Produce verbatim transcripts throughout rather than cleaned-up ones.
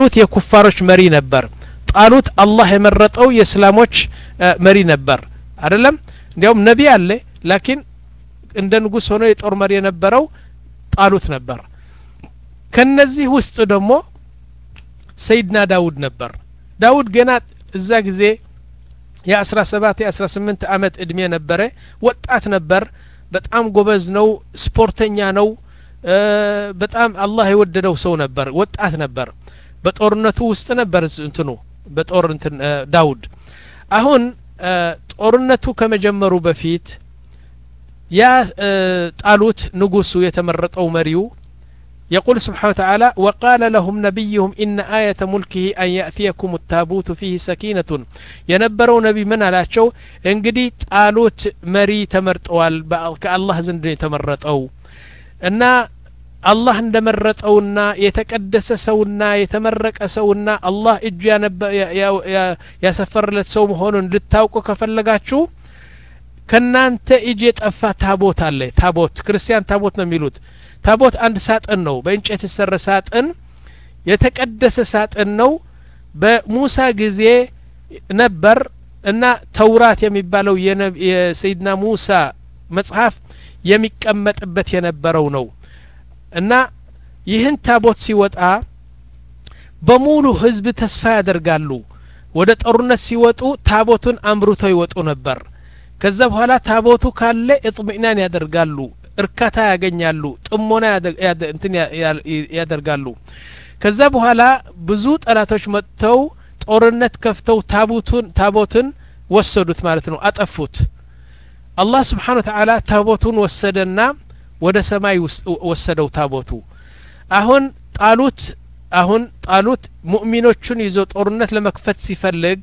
የኩፋሮች መሪ ነበር ጣሉት አላህ የመረጠው የእስላሞች መሪ ነበር አይደለም እንዲያውም ነብይ አለ ላኪን እንደ ንጉስ ሆኖ የጦር መሪ የነበረው ጣሉት ነበር ከነዚህ ውስጥ ደግሞ ሰይድና ዳውድ ነበር ዳውድ ገና እዛ ጊዜ የ17 የ18 አመት እድሜ ነበረ ወጣት ነበር በጣም ጎበዝ ነው ስፖርተኛ ነው በጣም አላህ የወደደው ሰው ነበር ወጣት ነበር በጦርነቱ ውስጥ ነበር እንትኑ በጦር እንትን ዳውድ አሁን ጦርነቱ ከመጀመሩ በፊት ያ ጣሉት ንጉሱ የተመረጠው መሪው يقول سبحانه وتعالى وقال لهم نبيهم إن آية ملكه أن يأتيكم التابوت فيه سكينة ينبروا نبي من على شو انقدي طالوت مري تمرطوال كالله زند تمرطو ان الله اندمرطونا يتقدس سونا يتمرق سونا الله اج يسفرلت سو مهونن لتاوقوا كفلغاچو ከናንተ እጅ የጠፋ ታቦት አለ ታቦት ክርስቲያን ታቦት ነው የሚሉት ታቦት አንድ ሳጥን ነው በእንጨት የተሰራ ሳጥን የተቀደሰ ሳጥን ነው በሙሳ ጊዜ ነበር እና ተውራት የሚባለው የሰይድና ሙሳ መጽሐፍ የሚቀመጥበት የነበረው ነው እና ይህን ታቦት ሲወጣ በሙሉ ህዝብ ተስፋ ያደርጋሉ ወደ ጦርነት ሲወጡ ታቦቱን አምሩተው ይወጡ ነበር ከዛ በኋላ ታቦቱ ካለ እጥሚናን ያደርጋሉ እርካታ ያገኛሉ ጥሞና እንትን ያደርጋሉ ከዛ በኋላ ብዙ ጠላቶች መጥተው ጦርነት ከፍተው ታቦቱን ታቦቱን ወሰዱት ማለት ነው አጠፉት አላህ Subhanahu Wa Ta'ala ታቦቱን ወሰደና ወደ ሰማይ ወሰደው ታቦቱ አሁን ጣሉት አሁን ጣሉት ሙእሚኖቹን ይዞ ጦርነት ለመክፈት ሲፈልግ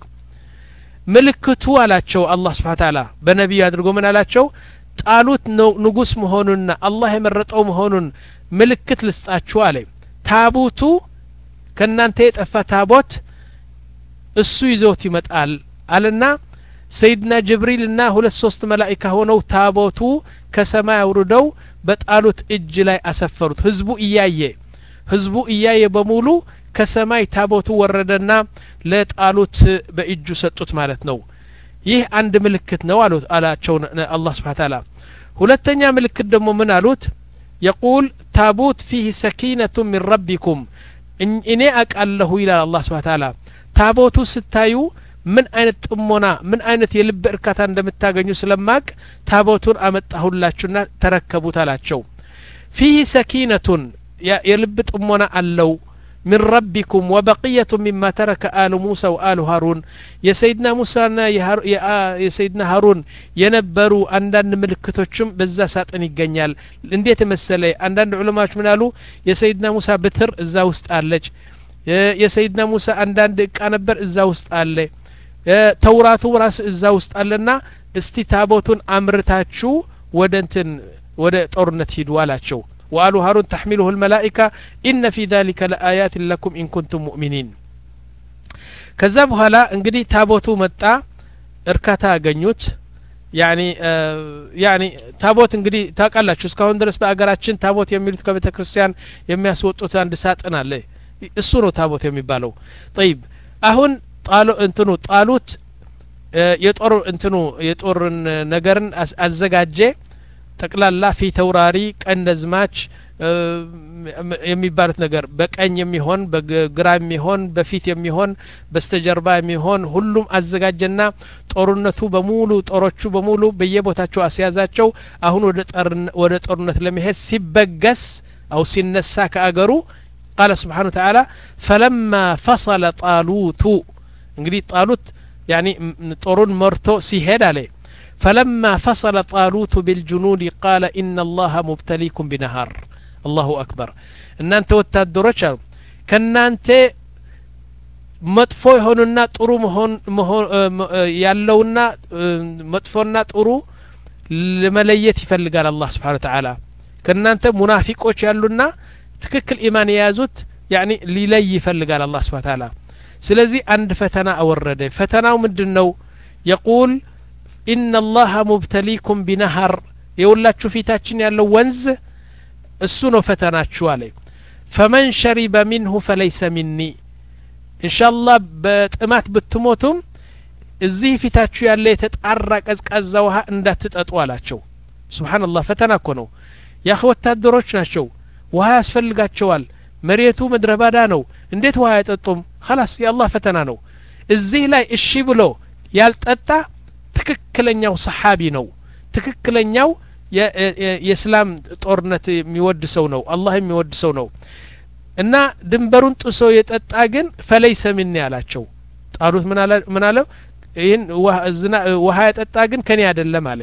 ምልክቱ አላቸው አላህ Subhanahu Wa Ta'ala በነብዩ አድርጎ ምን አላቸው ጣሉት ንጉስ መሆኑንና አላህ የመረጠው መሆኑን ምልክት ልስጣችሁ አለ ታቦቱ ከናንተ የጠፋ ታቦት እሱ ይዞት ይመጣል አለና ሰይድና ጅብሪልና ሁለት ሶስት መላእክት ሆነው ታቦቱ ከሰማይ አውርደው በጣሉት እጅ ላይ አሰፈሩት ህዝቡ እያየ ህዝቡ እያየ በሙሉ ከሰማይ ታቦቱ ወረደና ለጣሉት በእጁ ሰጡት ማለት ነው ይህ አንድ ምልክት ነው አሉት አላቸው አላህ Subhanahu Wa Ta'ala ሁለተኛ ምልክት ደግሞ ምን አሉት يقول تابوت فيه سكينة من ربكم እኔ አቃለሁ ይላል አላህ Subhanahu Wa Ta'ala ታቦቱ ስታዩ ምን አይነት ጥሞና ምን አይነት የልብ እርካታ እንደምታገኙ ስለማቅ ታቦቱን አመጣሁላችሁና ተረከቡት አላቸው فيه سكينة የልብ ጥሞና አለው من ربكم وبقية مما ترك آل موسى وآل هارون يا سيدنا موسى يا سيدنا هارون ينبروا عندن ملكتوچم بዛ ሳጥን ይገኛል እንዴት መሰለይ አንዳንድ ዑለማዎች ምን አሉ የሰይድና ሙሳ በትር እዛ ውስጥ አለች የሰይድና ሙሳ አንዳንድ እቃ ነበር እዛ ውስጥ አለ ተውራቱ ራስ እዛ ውስጥ አለና እስቲ ታቦቱን አምርታችሁ ወደ እንትን ወደ ጦርነት ሂዱ አላቸው وقالوا هارون تحمله الملائكة إن في ذلك لآيات لكم إن كنتم مؤمنين كذبها لا انقدي تابوتو متى اركاتا غنيوت يعني آه يعني تابوت انقدي تاقالاچو እስካሁን ድረስ በአገራችን ታቦት የሚሉት ከቤተ ክርስቲያን የሚያስወጡት አንድ ሳጥን አለ እሱ ነው ታቦት የሚባለው طيب አሁን ጣሉ እንትኑ ጣሉት የጦር እንትኑ የጦርን ነገርን አዘጋጀ ጠቅላላ ፊት ተውራሪ ቀንደዝማች የሚባሉት ነገር በቀኝ የሚሆን በግራ የሚሆን በፊት የሚሆን በስተጀርባ የሚሆን ሁሉም አዘጋጀና ጦርነቱ በሙሉ ጦሮቹ በሙሉ በየቦታቸው አስያዛቸው አሁን ወደ ወደ ጦርነት ለመሄድ ሲበገስ አው ሲነሳ ከአገሩ قال سبحانه وتعالى فلما فصل طالوت እንግዲህ ጣሉት يعني ጦሩን መርቶ ሲሄድ አለ فلما فصل طالوت بالجنود قال إن الله مبتليكم بنهر الله أكبر إن أنت وتدرج كنانت مطفو هوننا طرو مهون يالونا مطفونا طرو لمليت يفلقال الله سبحانه وتعالى كنانت منافقوش يالونا تككل إيمان يازوت يعني للي يفلقال الله سبحانه وتعالى سلازي عند فتنا أورده فتنا ومدنو يقول إن الله مبتليكم بنهر يقولاتشو فيتاچن يالو ونز السنو فتناتشو عليه فمن شرب منه فليس مني ኢንሻአላህ በጥማት ብትሞቱም እዚህ ፊታችሁ ያለ የተጣራ ቀዝቃዛ ውሃ እንዳትጠጡ አላቸው ሱብሃንአላህ ፈተና እኮ ነው ያኺ ወታደሮች ናቸው ውሃ ያስፈልጋቸዋል መሬቱ ምድረባዳ ነው እንዴት ውሃ አይጠጡም خلاص የአላህ ፈተና ነው እዚህ ላይ እሺ ብሎ ያልጠጣ ትክክለኛው ሰሃቢ ነው ትክክለኛው የእስላም ጦርነት የሚወድ ሰው ነው አላህ የሚወድ ሰው ነው እና ድንበሩን ጥሶ የጠጣ ግን ፈለይሰ ሚኒ አላቸው ጣሉት ምን አለ ምን አለ ይህን ውሃ የጠጣ ግን ከኔ አይደለም አለ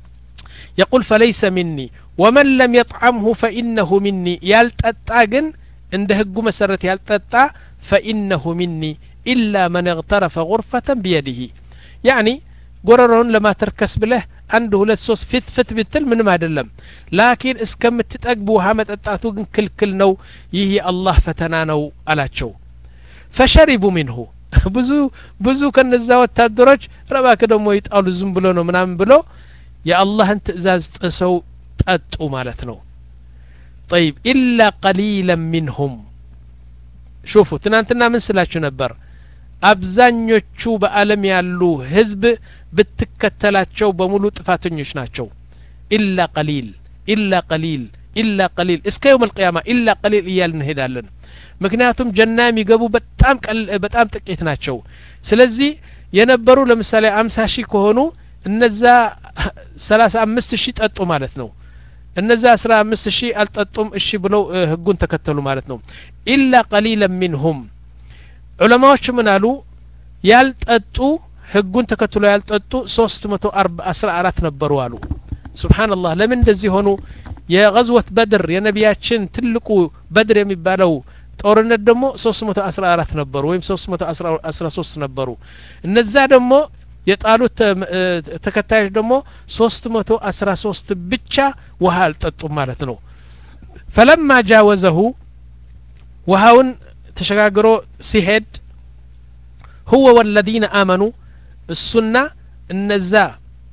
يقول فليس مني ومن لم يطعمه فإنه مني يالتطا ግን እንደ ህጉ መሰረት ያልጠጣ فإنه مني إلا من اغترف غرفة بيده يعني ጎረሮን ለማተርከስ ብለህ አንድ ሁለት ሶስት ፍት ፍት ብትል ምንም አይደለም ላኪን እስከምትጠግቡ ውሃ መጠጣቱ ግን ክልክል ነው ይህ የአላህ ፈተና ነው አላቸው فشربوا منه ብዙ ብዙ ከነዛ ወታደሮች ረባከ ደሞ ይጣሉ ዝም ብሎ ነው ምናምን ብሎ የአላህን ትእዛዝ ጥሰው ጠጡ ማለት ነው طيب إلا قليلا منهم شوفوا ትናንትና ምን ስላችሁ ነበር አብዛኞቹ በአለም ያሉ ህዝብ ብትከተላቸው በሙሉ ጥፋተኞች ናቸው إلا قليل إلا قليل إلا قليل እስከ يوم القيامة إلا قليل እያልን እንሄዳለን ምክንያቱም ጀና የሚገቡ በጣም በጣም ጥቂት ናቸው ስለዚህ የነበሩ ለምሳሌ አምሳ ሺህ ከሆኑ እነዛ ሰላሳ አምስት ሺህ ጠጡ ማለት ነው እነዛ አስራ አምስት ሺህ አልጠጡም እሺ ብለው ህጉን ተከተሉ ማለት ነው إلا قليلا منهم ዑለማዎች ምን አሉ ያልጠጡ ህጉን ተከትሎ ያልጠጡ ሶስት መቶ አስራ አራት ነበሩ አሉ ሱብሃንአላህ ለምን እንደዚህ ሆኑ የغزوة بدر የነቢያችን ትልቁ በድር የሚባለው ጦርነት ደግሞ ሶስት መቶ አስራ አራት ነበሩ ወይም ሶስት መቶ አስራ ሶስት ነበሩ እነዛ ደግሞ የጣሉት ተከታዮች ደግሞ ሶስት መቶ አስራ ሶስት ብቻ ውሃ አልጠጡም ማለት ነው فلما جاوزه ውሃውን ተሸጋግሮ ሲሄድ هو والذين آمنوا السنة النزا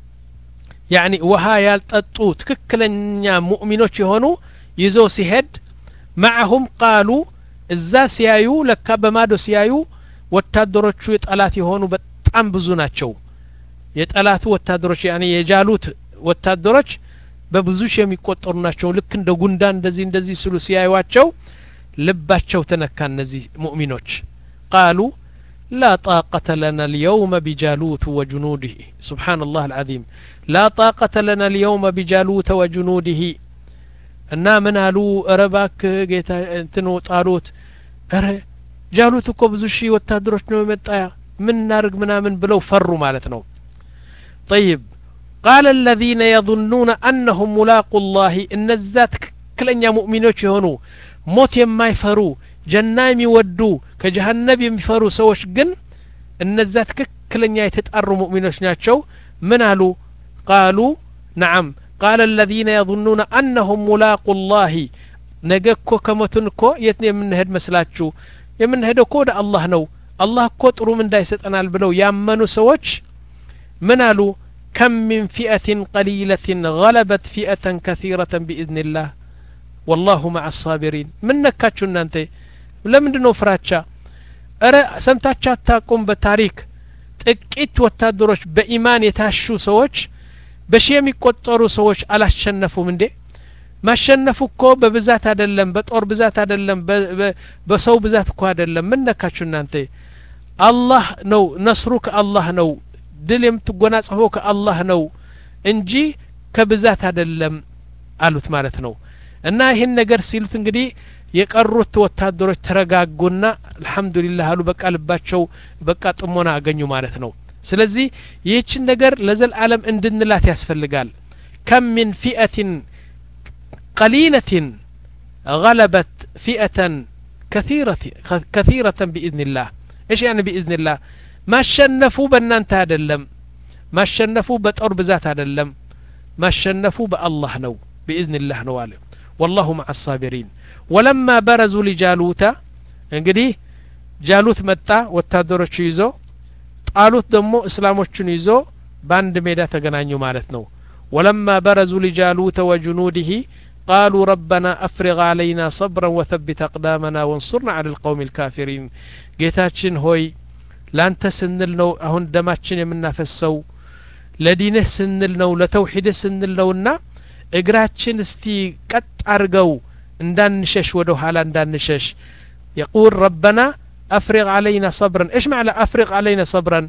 يعني وها يالططو تككلኛ ሙእሚኖች የሆኑ ይዞ ሲሄድ معهم قالوا እዛ ሲያዩ ለካ በማዶ ሲያዩ ወታደሮቹ የጠላት የሆኑ በጣም ብዙ ናቸው የጠላቱ ወታደሮች يعني የጃሉት ወታደሮች በብዙ ሺህ የሚቆጠሩ ናቸው ልክ እንደ ጉንዳን እንደዚህ እንደዚህ ስሉ ሲያዩዋቸው ልባቸው ተነካ እነዚህ ሙእሚኖች قالوا لا طاقة لنا اليوم بجالوت وجنوده سبحان الله العظيم لا طاقة لنا اليوم بجالوت وجنوده እና ምን አሉ ረባክ ጌታ እንትኑ ጣሉት አረ ጃሉት እኮ ብዙ ሺህ ወታደሮች ነው የመጣ ምን ናርግ ምናምን ብለው ፈሩ ማለት ነው طيب قال الذين يظنون انهم ملاقوا الله ان ذات ክለኛ ሙእሚኖች የሆኑ ሞት የማይፈሩ ጀና የሚወዱ ከጀሃነም የሚፈሩ ሰዎች ግን እነዛ ትክክለኛ የተጣሩ ሙእሚኖች ናቸው ምን አሉ قالوا نعم قال الذين يظنون انهم ملاقوا الله ነገኮ ከሞቱንኮ የት ነው የምንሄድ መስላችሁ የምንሄደው እኮ ወደ አላህ ነው አላህ እኮ ጥሩ ምን እንዳይሰጠናል ብለው ያመኑ ሰዎች ምን አሉ كم من فئة قليلة غلبت فئة كثيرة بإذن الله والله مع الصابرين من ነካችሁ እናንተ ለምንድነው ፍራቻ አረ ሰምታችሁ አታውቁም በታሪክ ጥቂት ወታደሮች በኢማን የታሹ ሰዎች በሺ የሚቆጠሩ ሰዎች አላሸነፉም እንዴ ማሸነፉ እኮ በብዛት አይደለም በጦር ብዛት አይደለም በሰው ብዛት እኮ አይደለም ምን ነካችሁ እናንተ አላህ ነው ነስሩ ከአላህ ነው ድል የምትጎናጸፈው ከአላህ ነው እንጂ ከብዛት አይደለም አሉት ማለት ነው እና ይሄን ነገር ሲሉት እንግዲህ የቀሩት ወታደሮች ተረጋጉና አልহামዱሊላህ አሉ በቃ ልባቸው በቃ ጥሞና አገኙ ማለት ነው ስለዚህ ይህችን ነገር ለዘላለም እንድንላት ያስፈልጋል كم من فئة قليلة غلبت فئة كثيرة كثيرة بإذن الله ايش يعني بإذن الله ما شنفوا بنانت አይደለም ما شنفوا بطور بذات አይደለም ما شنفوا بالله ነው بإذن الله ነው አለ والله مع الصابرين ولما برزوا لجالوت እንግዲህ ጃሉት መጣ ወታደሮቹ ይዞ ጣሉት ደግሞ እስላሞቹን ይዞ ባንድ ሜዳ ተገናኙ ማለት ነው ولما برزوا لجالوت وجنوده قالوا ربنا أفرغ علينا صبرا وثبت أقدامنا وانصرنا على القوم الكافرين ጌታችን ሆይ ላንተ ስንል ነው አሁን ደማችን የምናፈሰው ለዲንህ ስንል ነው ለተውሂድ ስንል ነውና እግራችን እስቲ ቀጥ አርገው እንዳንሸሽ ወደ ኋላ እንዳንሸሽ يقول ربنا أفرغ علينا صبرا إيش معنى أفرغ علينا صبرا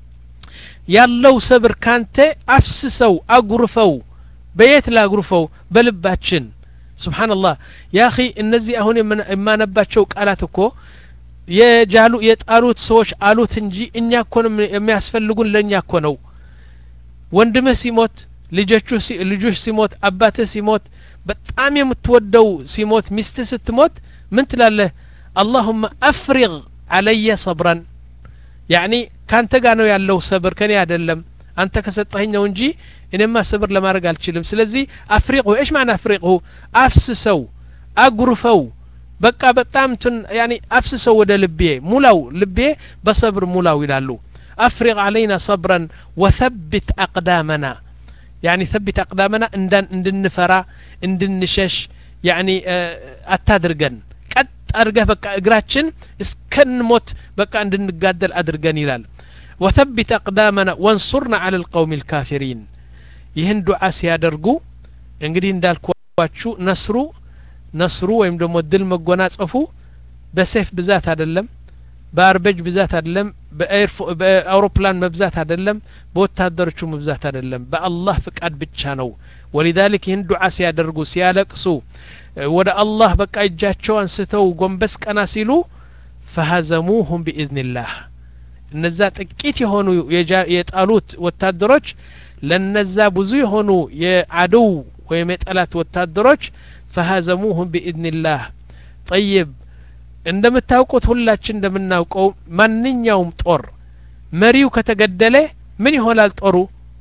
ያለው ሰብር ካንተ አፍስሰው አጉርፈው በየት ላጉርፈው በልባችን ሱብሃንአላህ ያ اخي እነዚህ አሁን የማነባቸው ቃላት እኮ የጃሉ የጣሉት ሰዎች አሉት እንጂ እኛ እኮ የሚያስፈልጉን ለኛ እኮ ነው ወንድምህ ሲሞት ልጆቹ ልጆች ሲሞት አባትህ ሲሞት በጣም የምትወደው ሲሞት ሚስትህ ስትሞት ምን ትላለህ اللهم أفرغ علي صبرا يعني كانت ጋር ያለው ሰብር ከኔ አይደለም አንተ ከሰጠኸኝ ነው እንጂ እኔማ ሰብር ለማድረግ አልችልም ስለዚህ አፍሪቁ ايش معنى افرقه አፍስሰው አጉርፈው በቃ በጣም يعني አፍስሰው ወደ ልቤ ሙላው ልቤ በሰብር ሙላው ይላሉ أفرغ علينا صبرا وثبت أقدامنا يعني ثبت أقدامنا اندن اندنفرا اندنشش يعني اتادرغن قد ارغه بقى اግራችን እስከንሞት በቃ እንድንጋደል አድርገን ይላል وثبت أقدامنا وانصرنا على القوم الكافرين ይህን ዱዓ ሲያደርጉ እንግዲህ እንዳልኳችሁ ነስሩ ነስሩ ወይም ደግሞ ድል መጎናጸፉ በሰይፍ ብዛት አይደለም በአርበጅ ብዛት አይደለም በአውሮፕላን መብዛት አይደለም በወታደሮቹ መብዛት አይደለም በአላህ ፍቃድ ብቻ ነው ولذلك ይህን ዱዓ ሲያደርጉ ሲያለቅሱ ወደ አላህ በቃ እጃቸው አንስተው ጎንበስ ቀና ሲሉ فهزموهم بإذن الله እነዛ ጥቂት የሆኑ የጣሉት ወታደሮች ለነዛ ብዙ የሆኑ የአደው ወይም የጠላት ወታደሮች فهزموهم بإذن الله طيب እንደምታውቁት ሁላችን እንደምናውቀው ማንኛውም ጦር መሪው ከተገደለ ምን ይሆናል ጦሩ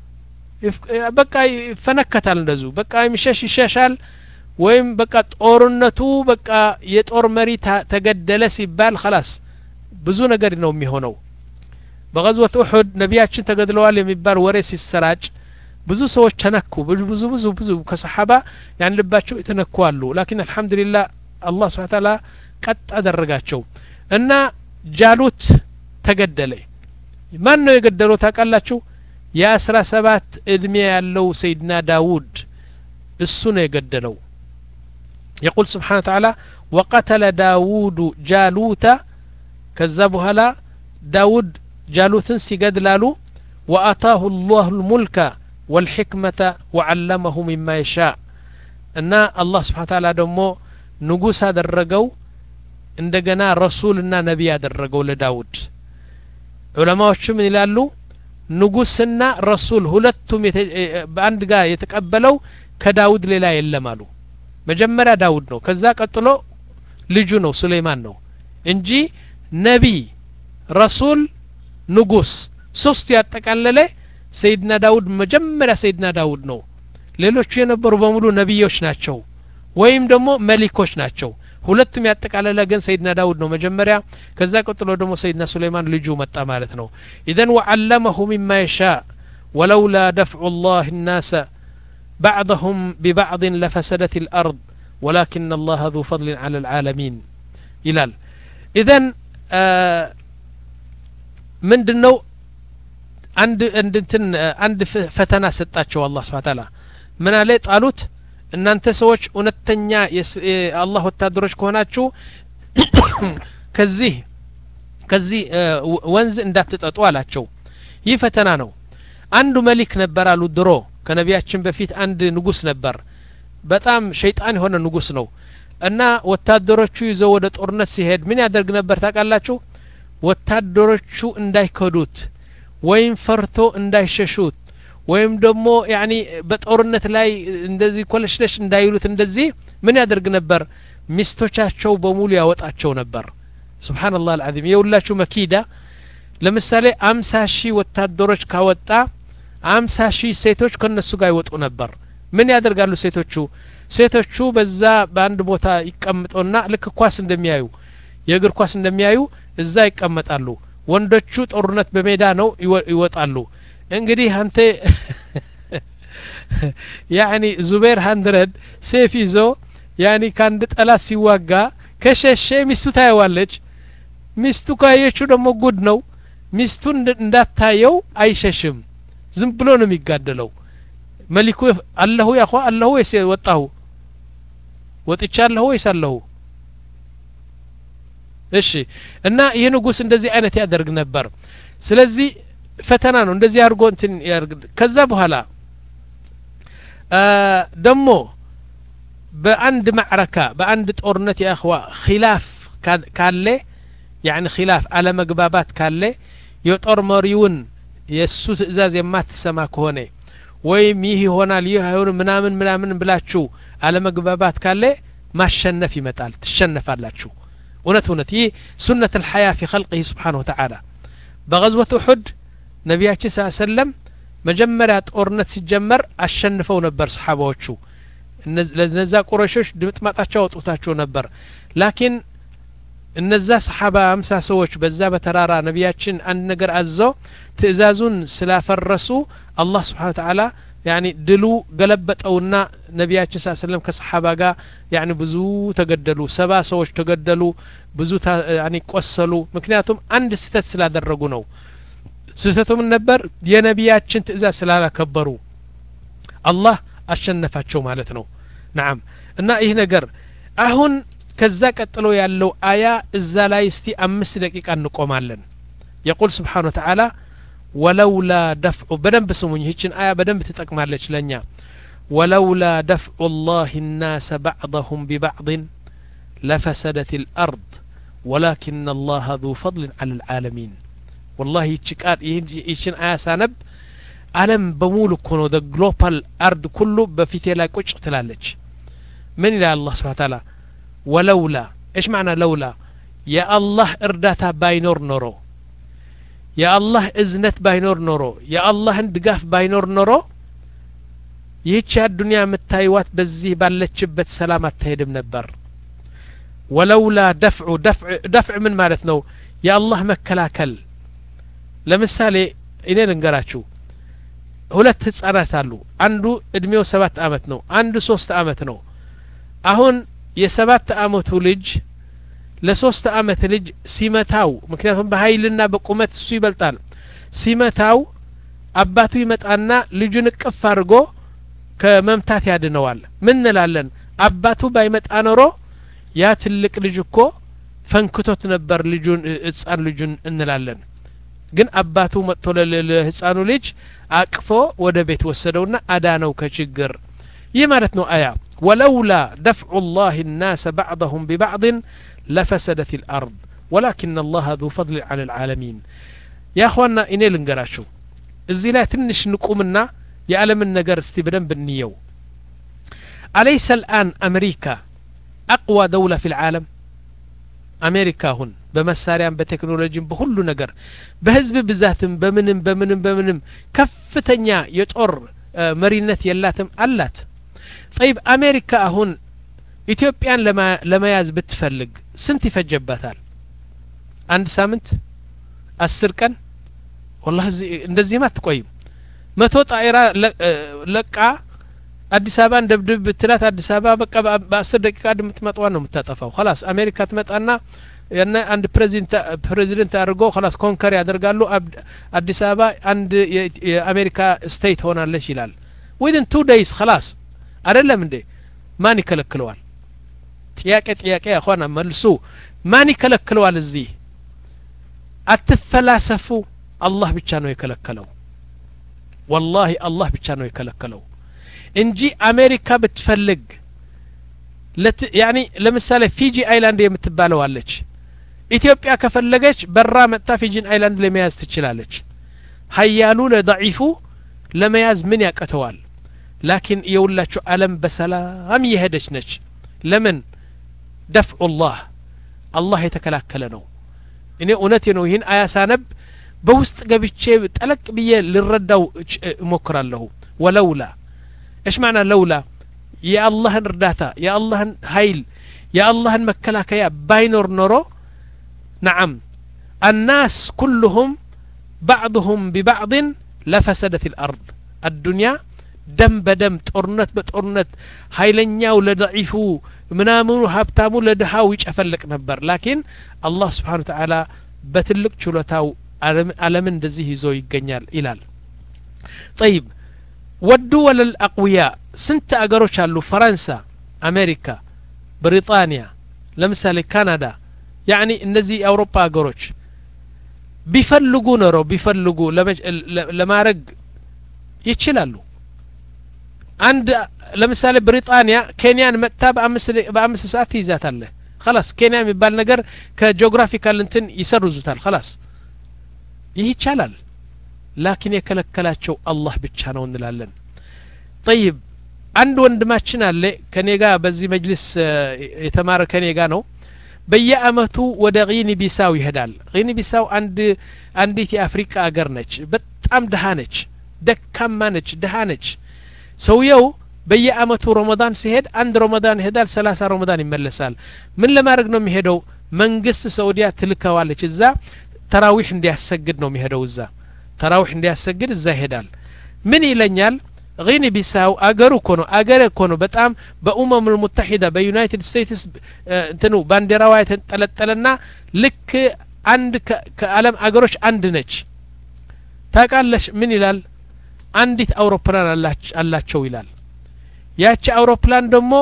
በቃ ይፈነከታል እንደዙ በቃ የሚሸሽ ይሸሻል ወይም በቃ ጦርነቱ በቃ የጦር መሪ ተገደለ ሲባል خلاص ብዙ ነገር ነው የሚሆነው በغزوة أحد ነቢያችን ተገድለዋል የሚባል ወሬ ሲሰራጭ ብዙ ሰዎች ተነኩ ብዙ ብዙ ብዙ ብዙ ከሰሃባ ያን ልባቸው የተነኩአሉ لكن الحمد لله الله سبحانه وتعالى ቀጥ አደረጋቸው እና ጃሉት ተገደለ ማን ነው የገደለው ታውቃላችሁ የ17 እድሜ ያለው ሰይድና ዳውድ እሱ ነው የገደለው يقول سبحانه وتعالى وقتل داود جالوت كذا بهلا داود جالوتن ሲገድላሉ وآتاه الله الملك والحكمة وعلمه مما يشاء እና الله سبحانه وتعالى ደግሞ ንጉስ አደረገው እንደገና ረሱልና ነብይ ያደረገው ለዳውድ ዑለማዎቹ ምን ይላሉ ንጉስና ረሱል ሁለቱም በአንድ ጋር የተቀበለው ከዳውድ ሌላ የለም አሉ መጀመሪያ ዳውድ ነው ከዛ ቀጥሎ ልጁ ነው ሱሌማን ነው እንጂ ነብይ ረሱል ንጉስ ሶስት ያጠቃለለ ሰይድና ዳውድ መጀመሪያ ሰይድና ዳውድ ነው ሌሎቹ የነበሩ በሙሉ ነብዮች ናቸው ወይም ደግሞ መሊኮች ናቸው ሁለቱም ያጠቃለለ ግን ሰይድና ዳውድ ነው መጀመሪያ ከዛ ቀጥሎ ደግሞ ሰይድና ሱሌማን ልጁ መጣ ማለት ነው اذا وعلمه مما يشاء ولولا دفع الله الناس بعضهم ببعض لفسدت الارض ولكن الله ذو فضل على العالمين ይላል اذا ምንድነው አንድ እንትን አንድ ፈተና ሰጣቸው አላህ Subhanahu Wa Ta'ala ምን አለ ጣሉት እናንተ ሰዎች እውነተኛ የአላህ ወታደሮች ከሆናችሁ ከዚህ ከዚህ ወንዝ እንዳትጠጡ አላቸው ይህ ፈተና ነው አንዱ መሊክ ነበር አሉ ድሮ ከነቢያችን በፊት አንድ ንጉስ ነበር በጣም ሸይጣን የሆነ ንጉስ ነው እና ወታደሮቹ ይዘው ወደ ጦርነት ሲሄድ ምን ያደርግ ነበር ታውቃላችሁ ወታደሮቹ እንዳይከዱት ወይም ፈርቶ እንዳይሸሹት ወይም ደግሞ يعني በጦርነት ላይ እንደዚህ ኮለሽለሽ እንዳይሉት እንደዚህ ምን ያደርግ ነበር ሚስቶቻቸው በሙሉ ያወጣቸው ነበር ሱብሃንአላህ العظيم የውላችሁ መኪዳ ለምሳሌ አምሳ ሺህ ወታደሮች ካወጣ አምሳ ሺህ ሴቶች ከነሱ ጋር ይወጡ ነበር ምን ያደርጋሉ ሴቶቹ ሴቶቹ በዛ በአንድ ቦታ ይቀመጡና ልክ ኳስ እንደሚያዩ የእግር ኳስ እንደሚያዩ እዛ ይቀመጣሉ ወንዶቹ ጦርነት በሜዳ ነው ይወጣሉ እንግዲህ አንተ يعني زبير هندرد سيف ይዞ يعني ካንድ ጠላት ሲዋጋ ከሸሸ ሚስቱ ታየዋለች ሚስቱ ካየችው ደግሞ ጉድ ነው ሚስቱ እንዳታየው አይሸሽም ዝም ብሎ ነው የሚጋደለው መሊኩ አላሁ ያኹ አላሁ ወይስ ወጣሁ ወጥቻለሁ ወይስ አላሁ እሺ እና ይሄ ንጉስ እንደዚህ አይነት ያደርግ ነበር ስለዚህ ፈተና ነው እንደዚህ አድርጎ እንትን ያርግ ከዛ በኋላ ደሞ በአንድ ማዕረካ በአንድ ጦርነት ያ اخوا ኺላፍ ካለ يعني ኺላፍ على መግባባት ካለ የጦር መሪውን የሱ ትእዛዝ የማትሰማ ከሆነ ወይም ይህ ይሆናል ይህ አይሆንም ምናምን ምናምን ብላችሁ على መግባባት ካለ ማሸነፍ ይመጣል ትሸነፋላችሁ እውነት እውነት ይህ ሱነተ الحياة في خلقه سبحانه وتعالى بغزوة أحد ነቢያችን ሰለላሁ ዐለይሂ ወሰለም መጀመሪያ ጦርነት ሲጀመር አሸንፈው ነበር ሰሃባዎቹ ለነዛ ቁረይሾች ድምጥማጣቸው አውጥታቸው ነበር ላኪን እነዛ ሰሃባ ሃምሳ ሰዎች በዛ በተራራ ነቢያችን አንድ ነገር አዘው ትእዛዙን ስላፈረሱ አላህ Subhanahu Wa Ta'ala يعني ድሉ ገለበጠውና ነቢያችን ሰለላሁ ዐለይሂ ወሰለም ከሰሃባ ጋር يعني ብዙ ተገደሉ ሰባ ሰዎች ተገደሉ ብዙ يعني ቆሰሉ ምክንያቱም አንድ ስህተት ስላደረጉ ነው ስህተቱም ነበር የነቢያችን ትእዛዝ ስላላከበሩ አላህ አሸነፋቸው ማለት ነው نعم እና ይህ ነገር አሁን ከዛ ቀጥሎ ያለው አያ እዛ ላይ እስቲ አምስት ደቂቃ እንቆማለን يقول سبحانه وتعالى ولولا دفع بدنب سموني هيچن آية بدنب تتقمالش لنيا ولولا دفع الله الناس بعضهم ببعض لفسدت الأرض ولكن الله ذو فضل على العالمين والله يتشكار يهيچن آية سانب عالم بمولو كونو the global أرض كله بفيتي لا كوش تلالج من إلى الله سبحانه وتعالى ولولا إيش معنى لولا يا الله إرداتا باينور نورو يا الله إذنت باينور نورو يا الله اندقاف باينور نورو يهيش الدنيا متايوات بزيه بالتشبت سلامات تهدم نبر ولولا دفع دفع دفع من مالتنو يا الله مكلاكل لمثالي إنين انقراتشو ሁለት ህፃናት አሉ አንዱ እድሜው ሰባት አመት ነው አንዱ ሶስት አመት ነው አሁን የሰባት አመቱ ልጅ ለሶስት አመት ልጅ ሲመታው ምክንያቱም በኃይልና በቁመት እሱ ይበልጣል ሲመታው አባቱ ይመጣና ልጁን እቅፍ አድርጎ ከመምታት ያድነዋል ምን እንላለን አባቱ ባይመጣ ኖሮ ያ ትልቅ ልጅ እኮ ፈንክቶት ነበር ልጁን ህፃን ልጁን እንላለን ግን አባቱ መጥቶ ለህፃኑ ልጅ አቅፎ ወደ ቤት ወሰደውና አዳነው ከችግር ይህ ማለት ነው አያ ولولا دفع الله الناس بعضهم ببعض لفسدت الأرض ولكن الله ذو فضل على العالمين يا اخوانا اني لنقراشو እዚህ ላይ ትንሽ ንቁምና የዓለምን ነገር እስቲ በደንብ እንየው أليس الآن أمريكا أقوى دولة في العالم أمريكا هون بمساريان بتكنولوجيم بكل ነገር በህዝብ ብዛትም በምንም በምንም በምንም ከፍተኛ የጦር መሪነት የላትም አላት طيب አሜሪካ አሁን ኢትዮጵያን ለመያዝ ብትፈልግ ስንት ይፈጀባታል አንድ ሳምንት አስር ቀን والله እንደዚህ ማትቆይም መቶ ጣይራ ለቃ አዲስ አበባ እንደብድብ ብትላት አዲስ አበባ በቃ በ10 ደቂቃ ድምትመጣው ነው የምታጠፋው خلاص አሜሪካ ትመጣና ያና አንድ ፕሬዚደንት ፕሬዚደንት አድርጎ خلاص ኮንከር ያደርጋሉ አዲስ አበባ አንድ የአሜሪካ ስቴት ሆናለች ይላል within two days خلاص አይደለም እንዴ ማን ይከለክለዋል ጥያቄ ጥያቄ አخواና መልሱ ማን ይከለክለዋል እዚህ አትፈላሰፉ አላህ ብቻ ነው የከለከለው والله አላህ ብቻ ነው የከለከለው እንጂ አሜሪካ ብትፈልግ ለት يعني ለምሳሌ ፊጂ አይላንድ የምትባለው አለች ኢትዮጵያ ከፈለገች በራ መጣ ፊጂን አይላንድ ለመያዝ ትችላለች ሀያሉ ለضعيፉ ለመያዝ ምን ያቀተዋል لكن የውላችሁ ዓለም በሰላም ይሄደች ነች ለምን دفع الله الله የተከላከለ ነው እኔ እውነቴ ነው ይሄን አያሳነብ በውስጥ ገብቼ ጠለቅ ብዬ ልረዳው ሞክራለሁ ወለውላ ايش معنى لولا يا الله ارداتا يا الله هايل يا الله مكلاكيا باينور نورو نعم الناس كلهم بعضهم ببعض لفسدت الأرض الدنيا ደም በደም ጦርነት በጦርነት ኃይለኛው ለضعيፉ ምናምኑ ሀብታሙ ለድሃው ይጨፈልቅ ነበር ላኪን አላህ Subhanahu Wa Ta'ala በትልቅ ችሎታው ዓለም እንደዚህ ይዞ ይገኛል ይላል طيب والدول الأقوياء ስንት አገሮች አሉ ፈረንሳ አሜሪካ ብሪጣንያ ለምሳሌ ካናዳ يعني እነዚህ የአውሮፓ አገሮች ቢፈልጉ ነው ቢፈልጉ ለማረግ ይችላሉ አንድ ለምሳሌ ብሪጣንያ ኬንያን መጣ በአምስት በአምስት ሰዓት ይዛታለህ خلاص ኬንያ የሚባል ነገር ከጂኦግራፊካል እንትን ይሰርዙታል خلاص ይህ ይቻላል ላኪን የከለከላቸው አላህ ብቻ ነው እንላለን طيب አንድ ወንድማችን አለ ከኔ ጋር በዚህ መጅልስ የተማረ ከኔ ጋር ነው በየአመቱ ወደ ጊኒ ቢሳው ይሄዳል ጊኒ ቢሳው አንድ አንዲት የአፍሪካ አገር ነች በጣም ደሃ ነች ደካማ ነች ደሃ ነች ሰውየው በየአመቱ ረመዳን ሲሄድ አንድ ረመዳን ይሄዳል ሰላሳ ረመዳን ይመለሳል ምን ለማድረግ ነው የሚሄደው መንግስት ሳውዲያ ትልከዋለች እዛ ተራዊህ እንዲያሰግድ ነው የሚሄደው እዛ ተራዊህ እንዲያሰግድ እዛ ይሄዳል ምን ይለኛል ጊኒ ቢሳው አገሩ እኮ ነው አገር እኮ ነው በጣም በኡመም المتحده በዩናይትድ ስቴትስ እንትኑ ባንዲራዋ የተንጠለጠለና ልክ አንድ ከዓለም አገሮች አንድ ነች ታቃለሽ ምን ይላል አንዲት አውሮፕላን አላቸው ይላል ያቺ አውሮፕላን ደግሞ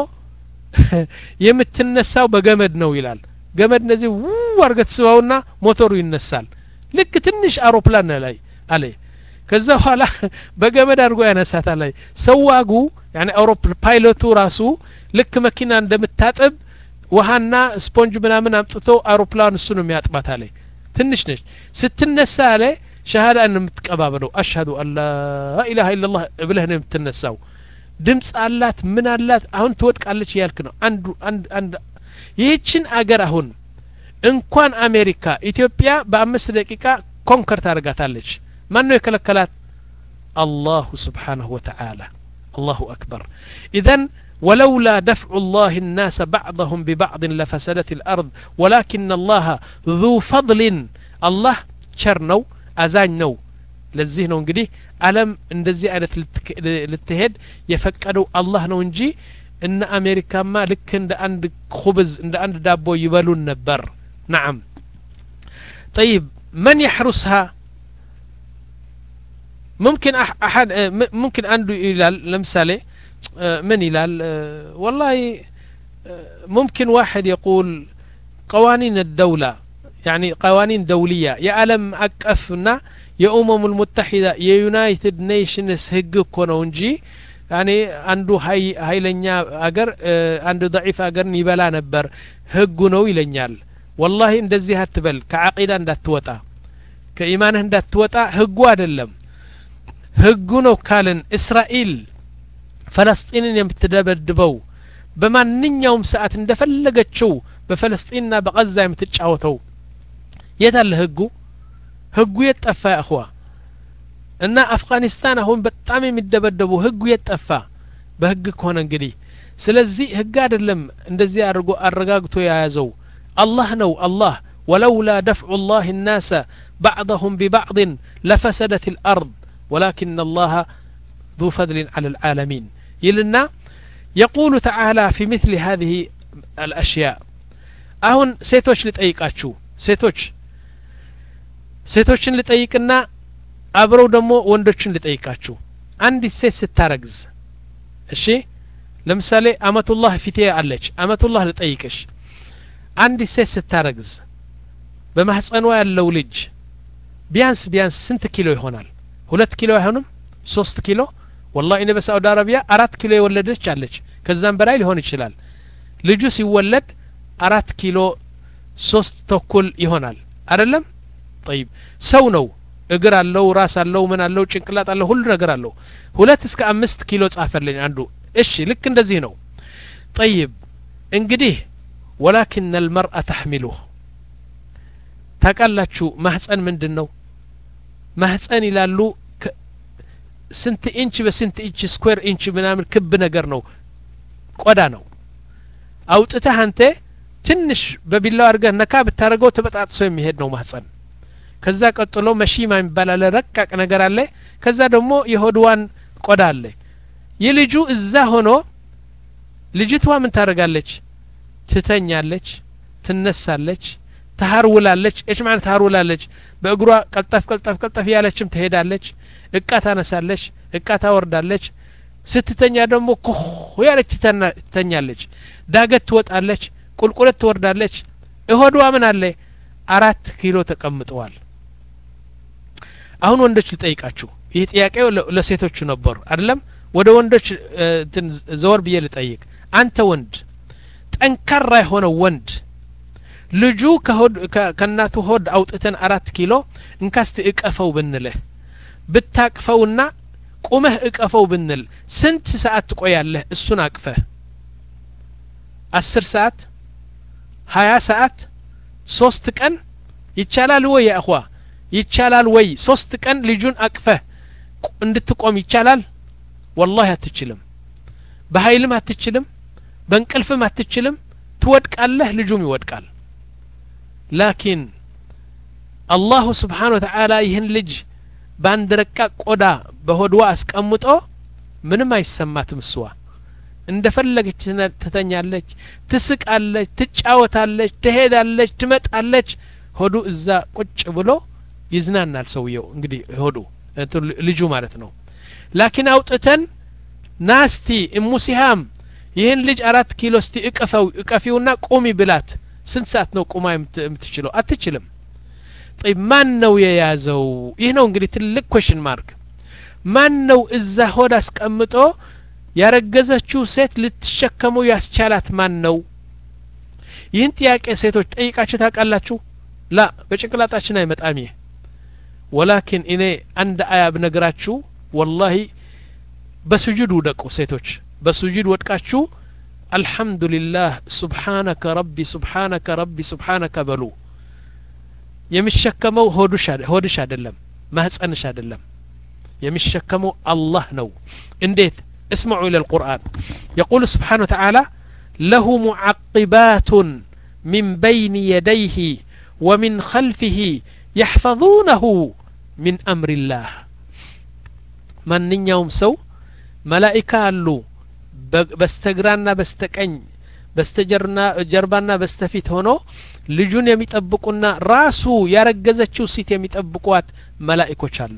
የምትነሳው በገመድ ነው ይላል ገመድ ነዚህ ወርገት ስባውና ሞተሩ ይነሳል ልክ ትንሽ አውሮፕላን ላይ አለ ከዛ ኋላ በገመድ አድርጎ ያነሳታል ላይ ሰዋጉ يعني አውሮፕላን ፓይሎቱ ራሱ ልክ መኪና እንደምታጠብ ውሃና ስፖንጅ ምናምን አምጥቶ አውሮፕላን እሱ ነው የሚያጥባት አለ ትንሽ ነች ስትነሳ አለ ሸሃዳ እንምትቀባበለው አሽሃዱ አላ ኢላሃ ኢላላህ ብለህ ነው የምትነሳው ድምጽ አላት ምን አላት አሁን ትወድቃለች ያልክ ነው አንዱ አንድ አንድ ይህችን አገር አሁን እንኳን አሜሪካ ኢትዮጵያ በአምስት ደቂቃ ኮንከር ታርጋታለች ማን ነው የከለከላት አላህ Subhanahu Wa Ta'ala الله أكبر إذن ولولا دفع الله الناس بعضهم ببعض لفسدت الأرض ولكن الله ذو فضل الله شرنو አዛኝ ነው ለዚህ ነው እንግዲህ ዓለም እንደዚህ አይነት ልትሄድ የፈቀደው አላህ ነው እንጂ እነ አሜሪካማ ልክ እንደ አንድ ኹብዝ እንደ አንድ ዳቦ ይበሉን ነበር نعم طيب من يحرسها ممكن احد ممكن عنده يلال لمثاله من يلال والله ممكن واحد يقول قوانين الدولة يعني قوانين دولية يا عالم أكفنا يا أمم المتحدة يا يونايتد نيشنز هج كونونجي يعني عنده هاي هاي لنيا أجر عنده ضعيف أجر نبلا نبر هجونو يلنيال والله إن دزي هتبل كعقيدة إن دتوتا كإيمان إن دتوتا هجوا دلهم هجونو كالن إسرائيل فلسطين يمتدبدبو بما نيوم ساعة اندفلقت شو بفلسطيننا بغزة يمتتشاوتو يتال هجو هجو يتأفى يا أخوة إن أفغانستان هم بتعمي متدبدبو هجو يتأفى بهجك هنا انجلي سلزي هجاد اللم اندزي أرقو أرقاقتو يا يزو الله نو الله ولولا دفع الله الناس بعضهم ببعض لفسدت الأرض ولكن الله ذو فضل على العالمين يلنا يقول تعالى في مثل هذه الأشياء أهون سيتوش لتأيقاتشو سيتوش سيتوشن لتأيقنا أبرو دمو وندوشن لتأيقاتشو عندي سيت ستارقز الشي لمثالي أمة الله فتية عليك أمة الله لتأيقش عندي سيت ستارقز بمحصنوا اللولج بيانس بيانس سنت كيلو يهونال ሁለት ኪሎ አይሆንም ሶስት ኪሎ والله እኔ በሳውዲ አረቢያ አራት ኪሎ የወለደች አለች ከዛም በላይ ሊሆን ይችላል ልጁ ሲወለድ አራት ኪሎ ሶስት ተኩል ይሆናል አይደለም طيب ሰው ነው እግር አለው ራስ አለው ምን አለው ጭንቅላት አለው ሁሉ ነገር አለው ሁለት እስከ አምስት ኪሎ ጻፈልኝ አንዱ እሺ ልክ እንደዚህ ነው طيب እንግዲህ ولكن المرأة تحمله ታቃላችሁ ማህፀን ምንድነው ማህፀን ይላሉ ስንት ኢንች በስንት ኢንች ስኩዌር ኢንች ምናምን ክብ ነገር ነው ቆዳ ነው አውጥተህ አንተ ትንሽ በቢላው አድርገህ ነካ ብታረገው ተበጣጥሶ የሚሄድ ነው ማህፀን ከዛ ቀጥሎ መሺማ የሚባል አለ ረቃቅ ነገር አለ ከዛ ደግሞ የሆድዋን ቆዳ አለ የልጁ እዛ ሆኖ ልጅቷ ምን ታረጋለች ትተኛለች ትነሳለች ታርውላለች እሺ ማለት ታርውላለች በእግሯ ቀልጣፍ ቀልጣፍ ቀልጣፍ ያለችም ትሄዳለች እቃ ታነሳለች እቃ ታወርዳለች ስትተኛ ደግሞ ኮህ ያለች ትተኛለች ዳገት ትወጣለች ቁልቁለት ትወርዳለች እሆዷ ምን አለ አራት ኪሎ ተቀምጠዋል አሁን ወንዶች ልጠይቃችሁ ይህ ጥያቄው ለሴቶች ነበር አይደለም ወደ ወንዶች ዘወር ብዬ ልጠይቅ አንተ ወንድ ጠንካራ የሆነ ወንድ ልጁ ከሆድ ከናቱ ሆድ አውጥተን አራት ኪሎ እንካስት እቀፈው ብንልህ ብታቅፈውና ቁመህ እቀፈው ብንል ስንት ሰዓት ትቆያለህ እሱን አቅፈህ አስር ሰዓት ሀያ ሰዓት ሶስት ቀን ይቻላል ወይ ያ اخوا ይቻላል ወይ ሶስት ቀን ልጁን አቅፈህ እንድትቆም ይቻላል والله አትችልም በኃይልም አትችልም በእንቅልፍም አትችልም ትወድቃለህ ልጁም ይወድቃል ላኪን አላህ Subhanahu Wa Ta'ala ይህን ልጅ ባንደረቃ ቆዳ በሆድዋ አስቀምጦ ምንም አይሰማትም እሷ እንደፈለገች ተተኛለች ትስቃለች ትጫወታለች ትሄዳለች ትመጣለች ሆዱ እዛ ቁጭ ብሎ ይዝናናል ሰውየው እንግዲህ ሆዱ ልጁ ማለት ነው ላኪን አውጥተን ናስቲ እሙሲሃም ይህን ልጅ አራት ኪሎ እስቲ እቀፈው እቀፊውና ቁሚ ብላት ስንት ሰዓት ነው ቁማ የምትችለው አትችልም طيب ማን ነው የያዘው ይህ ነው እንግዲህ ትልቅ question mark ማን ነው እዛ ሆድ አስቀምጦ ያረገዘችው ሴት ልትሸከመው ያስቻላት ማን ነው ይህን ጥያቄ ሴቶች ጠይቃችሁ ታውቃላችሁ ላ በጭንቅላታችን አይመጣም ይሄ ولكن እኔ አንድ አያ ብነግራችሁ والله በስጁድ ወደቁ ሴቶች በስጁድ ወድቃችሁ አልহামዱሊላህ ሱብሃንከ ረቢ ሱብሃንከ ረቢ ሱብሃንከ በሉ የሚሸከመው ሆድሽ ሆድሽ አይደለም ማህፀንሽ አይደለም የሚሸከመው አላህ ነው እንዴት اسمعوا الى القرآن يقول سبحانه وتعالى له معقبات من بين يديه ومن خلفه يحفظونه من امر الله من يوم سو ملائكه አሉ በስተግራና በስተቀኝ በስተጀርና ጀርባና በስተፊት ሆኖ ልጁን የሚጠብቁና ራሱ ያረገዘችው ሴት የሚጠብቁት መላእክቶች አሉ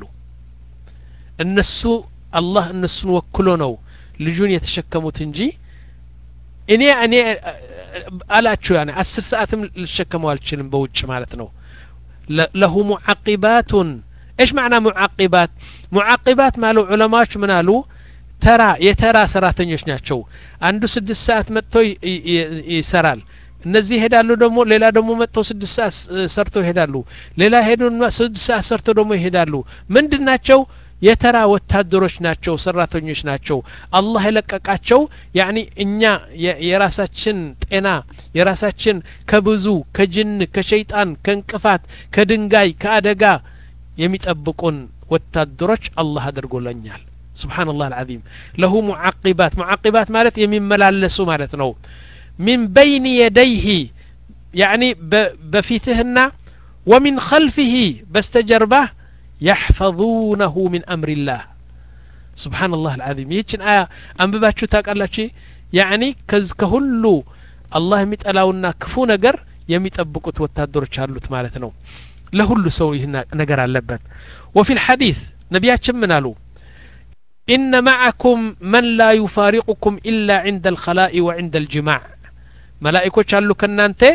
እነሱ አላህ እነሱን ወክሎ ነው ልጁን የተሸከሙት እንጂ እኔ እኔ አላችሁ ያኔ አስር ሰዓትም ልሸከመው አልችልም በውጭ ማለት ነው له معقبات ايش معنى معقبات معقبات ማሉ ዑለማዎች ምን አሉ ተራ የተራ ሰራተኞች ናቸው አንዱ ስድስት ሰዓት መጥቶ ይሰራል እነዚህ ሄዳሉ ደግሞ ሌላ ደግሞ መጥቶ ስድስት ሰዓት ሰርቶ ይሄዳሉ ሌላ ሄዱና ስድስት ሰዓት ሰርቶ ደግሞ ይሄዳሉ ምንድናቸው የተራ ወታደሮች ናቸው ሰራተኞች ናቸው አላህ ይለቀቃቸው ያኒ እኛ የራሳችን ጤና የራሳችን ከብዙ ከጅን ከሸይጣን ከንቅፋት ከድንጋይ ከአደጋ የሚጠብቁን ወታደሮች አላህ አድርጎለኛል سبحان الله العظيم له معقبات معقبات مالت يمملالسو مالت نو من بين يديه يعني بفيتهنا ومن خلفه بستجربه يحفظونه من أمر الله سبحان الله العظيم يتشن آية أنبباتشو تاقالاتشي يعني كز كهلو الله يمتقلاونا كفو نقر يمتقبقوت وتادور شارلوت مالتنو لهلو سوي هنا نقر اللبات وفي الحديث نبياتشم منالو إن معكم من لا يفارقكم إلا عند الخلاء وعند الجماع ملائكة شارلو كنانتي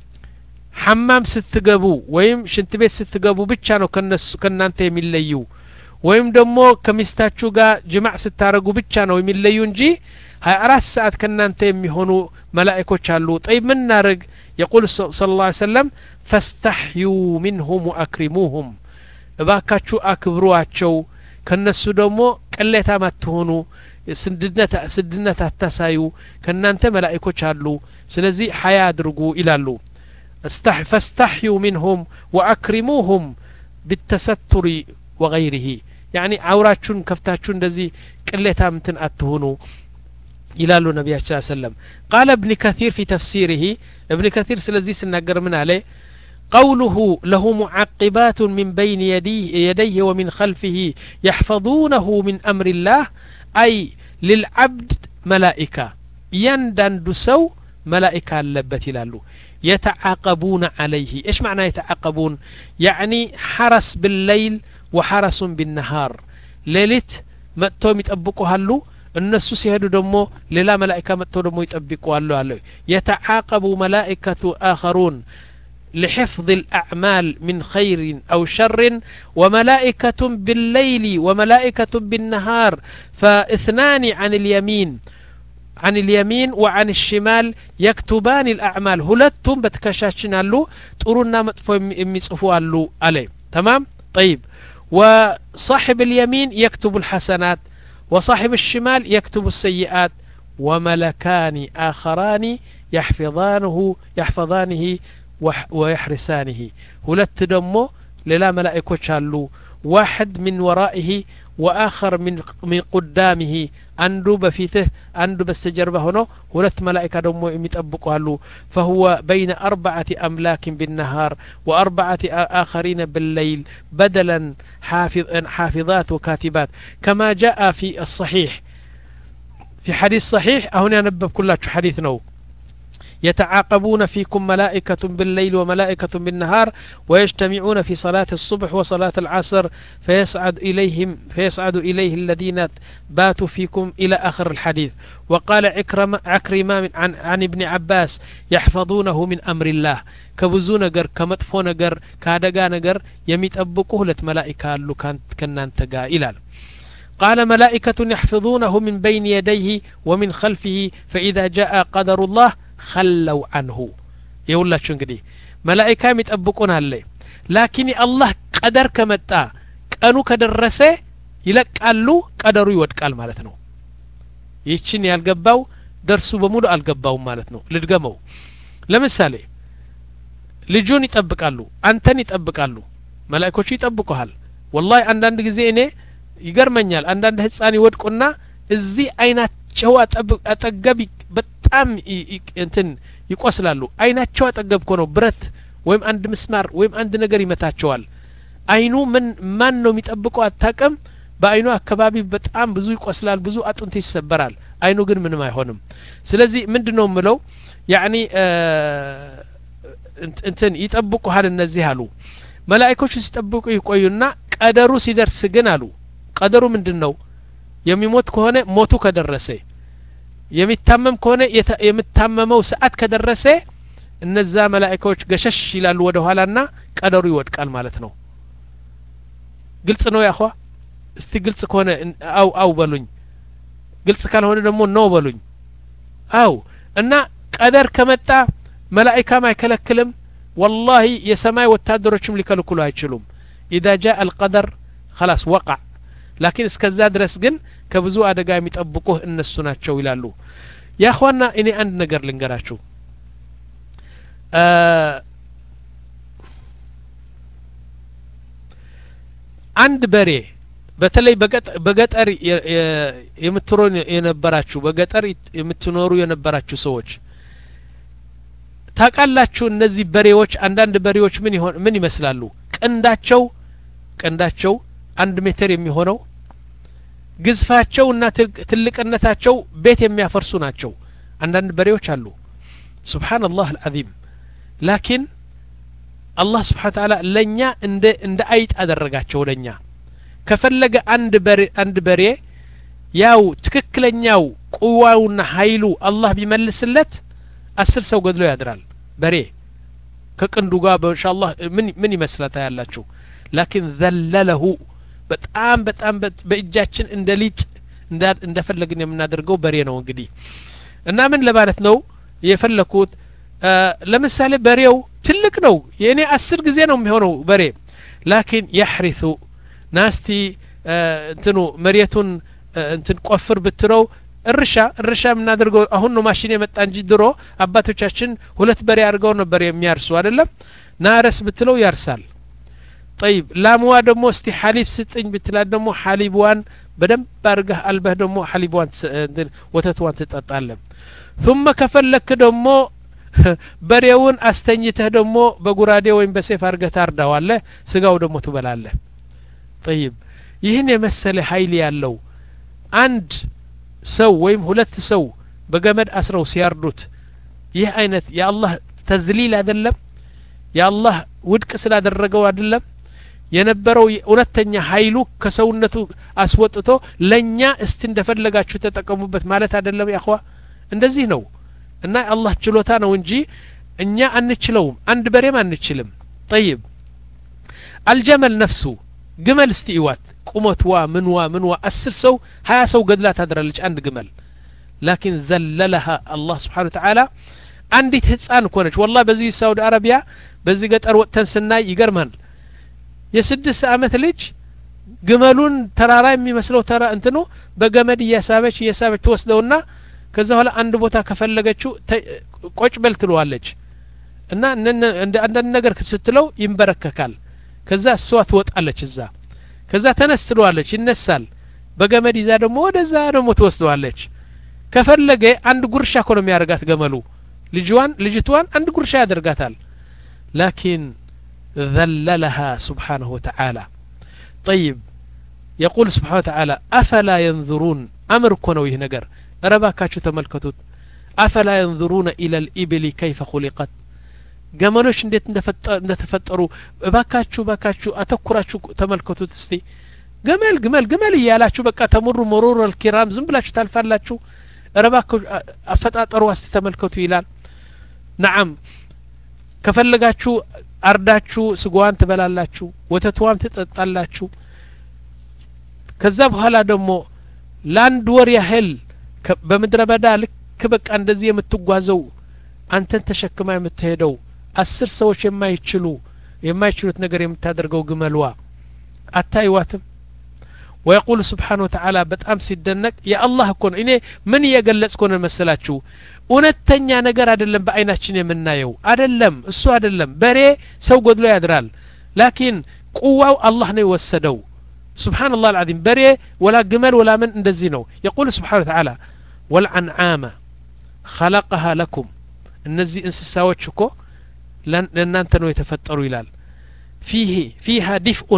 حمام ستقبو ويم شنت بيت ستقبو بيتشانو كنانتي يميليو ويم دمو كمستاتشو غا جماع ستارقو بيتشانو يميليو نجي هاي أراس ساعت كنانتي يميهونو ملائكة شارلو طيب من نارق يقول صلى الله عليه وسلم فاستحيوا منهم وأكرموهم باكاتشو أكبرواتشو كنسو دمو قليتا ما تهونو سدنتا سدنتا تسايو كنانت ملائكه چالو سلازي حياه درغو الالو استح فاستحيوا منهم واكرموهم بالتستر وغيره يعني عوراتشون كفتاچون እንደዚህ ቅሌታ ምትን አትሆኑ ይላሉ ነብያችን ሰለላሁ ዐለይሂ ወሰለም قال ابن كثير في تفسيره ابن كثير ስለዚህ ሲናገር ምን አለ قوله له معقبات من بين يديه, يديه ومن خلفه يحفظونه من أمر الله أي للعبد ملائكة يندندو سو ملائكة اللبت يلالو يتعاقبون عليه. إيش معنى يتعاقبون؟ يعني حرس بالليل وحرس بالنهار. ليلت متو يطبقوا هالو الناس سيهدو دمو للا ملائكة متو دمو يطبقوا هالو هالو يتعاقب ملائكة آخرون لحفظ الأعمال من خير أو شر وملائكة بالليل وملائكة بالنهار فاثنان عن اليمين عن اليمين وعن الشمال يكتبان الأعمال هلتم بتكشاشن له طرونا مطفو يمصفوا له عليه تمام. طيب وصاحب اليمين يكتب الحسنات وصاحب الشمال يكتب السيئات وملكان آخران يحفظانه يحفظانه ويحرسانه هلت دمو للا ملائكة شالو واحد من ورائه وآخر من من قدامه عنده بفيته عنده بستجربه هنا هلت ملائكة دمو يمتأبقوا له فهو بين أربعة أملاك بالنهار وأربعة آخرين بالليل بدلا حافظ حافظات وكاتبات كما جاء في الصحيح في حديث صحيح هنا نبب كلها حديث نو يتعاقبون فيكم ملائكة بالليل وملائكة بالنهار ويجتمعون في صلاة الصبح وصلاة العصر فيسعد إليهم فيسعد إليه الذين باتوا فيكم إلى آخر الحديث. وقال عكرمة عكرمة عن, عن ابن عباس يحفظونه من أمر الله كبزو نجر كمطفو نجر كادقا نجر يميت أبقوه لت ملائكة اللو كانت كنان تقا إلال. قال ملائكة يحفظونه من بين يديه ومن خلفه فإذا جاء قدر الله خلوا عنه يقول شو እንግዲህ ملائكة يطبقون عليه لكن الله قدر كمጣ ቀኑ ከደረሰ ይለቃሉ ቀደሩ ይወድቃል ማለት ነው። ይችን ያልገባው ደርሱ በሙሉ አልገባውም ማለት ነው። ልድገመው። ለምሳሌ ልጁን ይጠብቃሉ አንተን ይጠብቃሉ መላእክቶቹ ይጠብቁሃል والله አንዳንድ ጊዜ እኔ ይገርመኛል አንዳንድ ህፃን ይወድቁና እዚህ አይናቸው አጠገብ በጣም እንትን ይቆስላሉ አይናቸው አጠገብ እኮ ነው ብረት ወይም አንድ ምስማር ወይም አንድ ነገር ይመታቸዋል አይኑ ምን ማን ነው የሚጠብቀው አታቀም በአይኑ አካባቢ በጣም ብዙ ይቆስላል ብዙ አጥንት ይሰበራል አይኑ ግን ምንም አይሆንም ስለዚህ ምንድነው ምለው ያኒ እንትን ይጠብቁሃል እነዚህ አሉ መላእክቶቹ ሲጠብቁ ይቆዩና ቀደሩ ሲደርስ ግን አሉ ቀደሩ ምንድነው የሚሞት ከሆነ ሞቱ ከደረሰ የሚታመም ከሆነ የሚታመመው ሰዓት ከደረሰ እነዛ መላእክቶች ገሸሽ ይላሉ ወደ ኋላና ቀደሩ ይወድቃል ማለት ነው። ግልጽ ነው ያخوا እስቲ ግልጽ ከሆነ አው አው በሉኝ ግልጽ ካልሆነ ደግሞ ነው በሉኝ አው እና ቀደር ከመጣ መላእክት ማይከለክልም والله የሰማይ ወታደሮችም ሊከለክሉ አይችሉም اذا جاء القدر خلاص وقع لكن እስከዛ ድረስ ግን ከብዙ አደጋ የሚጠብቁህ እነሱ ናቸው ይላሉ። ያ اخوانا እኔ አንድ ነገር ልንገራችሁ አንድ በሬ በተለይ በገጠር የምትኖሩ የነበራችሁ በገጠር የምትኖሩ የነበራችሁ ሰዎች ታቃላችሁ እነዚህ በሬዎች አንዳንድ በሬዎች ምን ይሆን ምን ይመስላሉ ቀንዳቸው ቀንዳቸው አንድ ሜትር የሚሆነው ግዝፋቸውና ትልቅነታቸው ቤት የሚያፈርሱ ናቸው አንዳንድ በሬዎች አሉ ሱብሃንአላህ العظيم لكن الله سبحانه وتعالى ለኛ እንደ እንደ አይጥ አደረጋቸው ለኛ ከፈለገ አንድ በሬ አንድ በሬ ያው ትክክለኛው ቁዋውና ኃይሉ አላህ ቢመልስለት አስር ሰው ገድሎ ያድራል በሬ ከቅንዱ ጋር በኢንሻአላህ ምን ምን ይመስላታ ያላችሁ لكن ذلله በጣም በጣም በእጃችን እንደ ሊጥ እንደፈለግን የምናደርገው በሬ ነው እንግዲህ እና ምን ለማለት ነው የፈለኩት ለምሳሌ በሬው ትልቅ ነው የኔ አስር ጊዜ ነው የሚሆነው በሬ لكن يحرث ናስቲ እንትኑ መሬቱን እንትን ቆፍር ብትረው እርሻ እርሻ ምናደርገው አሁን ነው ማሽን የመጣ እንጂ ድሮ አባቶቻችን ሁለት በሬ አድርገው ነበር የሚያርሱ አይደለም ናረስ ብትለው ያርሳል طيب ላምዋ ደግሞ እስቲ ሐሊብ ስጥኝ ብትላት ደግሞ ሐሊብዋን በደንብ አርገህ አልበህ ደግሞ ሐሊብዋን ወተትዋን ትጠጣለህ ثم ከፈለክ ደግሞ በሬውን አስተኝተህ ደግሞ በጉራዴ ወይም በሰይፍ አርገህ ታርዳዋለህ ስጋው ደግሞ ትበላለህ طيب ይህን የመሰለ ኃይል ያለው አንድ ሰው ወይም ሁለት ሰው በገመድ አስረው ሲያርዱት ይህ አይነት የአላህ ተዝሊል አይደለም? የአላህ ውድቅ ስላደረገው አይደለም? የነበረው እውነተኛ ኃይሉ ከሰውነቱ አስወጥቶ ለኛ እስቲ እንደፈለጋችሁ ተጠቀሙበት ማለት አይደለም? ያኸዋ እንደዚህ ነው። እና አላህ ችሎታ ነው እንጂ እኛ አንችለውም። አንድ በሬም አንችልም። طيب الجمل نفسه ግመል እስቲ ይዋት ቁመትዋ ምንዋ ምንዋ አስር ሰው ሀያ ሰው ገድላ ታድራለች አንድ ግመል። ላኪን ዘለለሃ አላህ ስብሓነሁ ወተዓላ አንዲት ህፃን እኮ ነች። ወላሂ በዚህ ሳውዲ አረቢያ በዚህ ገጠር ወጥተን ስናይ ይገርማል። የስድስት ዓመት ልጅ ግመሉን ተራራ የሚመስለው ተራ እንትኑ በገመድ እያሳበች እያሳበች ትወስደውና ከዛ በኋላ አንድ ቦታ ከፈለገችው ቆጭ በል ትለዋለች እና እንደ አንዳንድ ነገር ስትለው ይንበረከካል። ከዛ እሷ ትወጣለች እዛ ከዛ ተነስ ትለዋለች ይነሳል። በገመድ ይዛ ደግሞ ወደዛ ደግሞ ትወስደዋለች። ከፈለገ አንድ ጉርሻ እኮ ነው የሚያደርጋት ገመሉ ልጅዋን ልጅቷን አንድ ጉርሻ ያደርጋታል። ላኪን ذللها سبحانه وتعالى. طيب يقول سبحانه وتعالى أفلا ينظرون أمر كونو يه نجر رباكاتشو تملكتوت أفلا ينظرون إلى الإبل كيف خلقت جمالوش ندت نتفتروا باكاتشو باكاتشو أتكراتشو تملكتوت استي جمال جمال جمال يالاتشو بقى تمر مرور الكرام زنبلاتشو تالفالاتشو رباكو أفتاتروا استي تملكتو يلال. نعم ከፈለጋችሁ አርዳችሁ ስጓን ትበላላችሁ ወተቷም ትጠጣላችሁ። ከዛ በኋላ ደግሞ ላንድ ወር ያህል በመድረ በዳ ልክ በቃ እንደዚህ የምትጓዘው አንተን ተሸክማ የምትሄደው አስር ሰዎች የማይችሉ የማይችሉት ነገር የምታደርገው ግመልዋ አታይዋትም? ويقول سبحانه وتعالى በጣም ሲደነቅ የአላህ እኮ ነው። እኔ ምን እየገለጽኩ ነው መሰላችሁ? እውነተኛ ነገር አይደለም በአይናችን የምናየው አይደለም እሱ አይደለም። በሬ ሰው ጎድሎ ያድራል ላኪን ቁዋው አላህ ነው የወሰደው። سبحان الله العظيم በሬ ولا ግመል ولا ምን እንደዚህ ነው። يقول سبحانه وتعالى والأنعام خلقها لكم እነዚህ እንስሳዎች እኮ ለእናንተ ነው የተፈጠሩ ይላል። فيه فيها دفء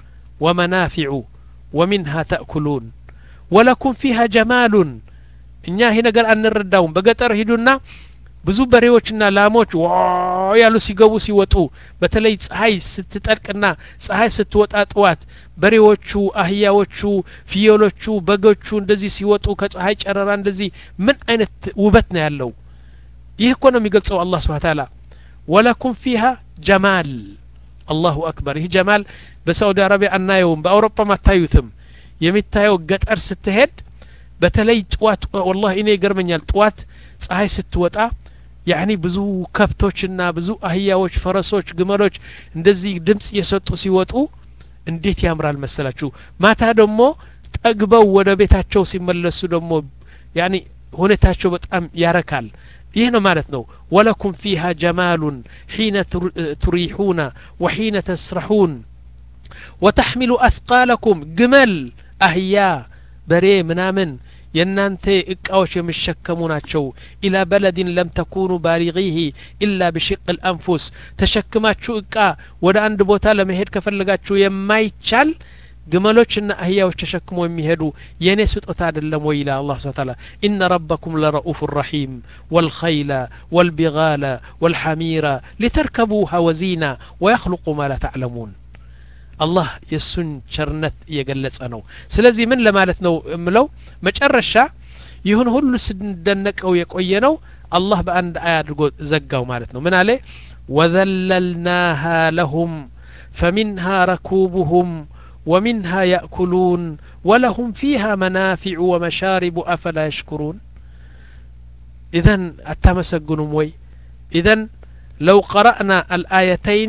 ومنافع ومنها تأكلون ولكم فيها جمال. እኛ ይሄ ነገር አንረዳውም። በገጠር ሂዱና ብዙ በሬዎችና ላሞች ዋው ያሉ ሲገቡ ሲወጡ በተለይ ፀሐይ ስትጠልቅና ፀሐይ ስትወጣ ጠዋት በሬዎቹ አህያዎቹ ፍየሎቹ በጎቹ እንደዚህ ሲወጡ ከፀሐይ ጨረራ እንደዚህ ምን አይነት ውበት ነው ያለው። ይህ እኮ ነው የሚገልጸው አላህ Subhanahu Wa Ta'ala ولكم فيها جمال. الله أكبر. ይህ ጀማል በሳውዲ አረቢያ አናየውም በአውሮፓ ማታዩትም። የሚታየው ገጠር ስትሄድ በተለይ ጠዋት والله እኔ ይገርመኛል ጠዋት ፀሐይ ስትወጣ ያኒ ብዙ ከብቶችና ብዙ አህያዎች ፈረሶች ግመሎች እንደዚህ ድምጽ እየሰጡ ሲወጡ እንዴት ያምራል መሰላችሁ። ማታ ደግሞ ጠግበው ወደ ቤታቸው ሲመለሱ ደግሞ ያኒ ሁኔታቸው በጣም ያረካል። ይህ ነው ማለት ነው ولكم فيها جمال حين تريحون وحين تسرحون وتحمل أثقالكم ግመል አህያ በሬ ምናምን የናንተ እቃዎች የሚሸከሙ ናቸው። ኢላ በለድን ለም ተኩኑ ባሊጊሂ ኢላ بشق الأنفس ተሸክማችሁ እቃ ወደ አንድ ቦታ ለመሄድ ከፈለጋችሁ የማይቻል ግመሎችና አህያዎች ተሸክሞ የሚሄዱ የኔ ስጦታ አይደለም ወይ ይላል አላህ Subhanahu Wa Ta'ala إن ربكم لرؤوف رحيم والخيل والبغال والحمير لتركبوها وزينة ويخلق ما لا تعلمون. الله የሱን ቸርነት እየገለጸ ነው። ስለዚህ ምን ለማለት ነው እምለው መጨረሻ ይሁን ሁሉ ስንደነቀው የቆየ ነው አላህ በአንድ አያ አድርጎ ዘጋው ማለት ነው። ምን አለ وذللناها لهم فمنها ركوبهم ومنها يأكلون ولهم فيها منافع ومشارب أفلا يشكرون. إذن أتمسجنوا موي. إذن لو قرأنا الآيتين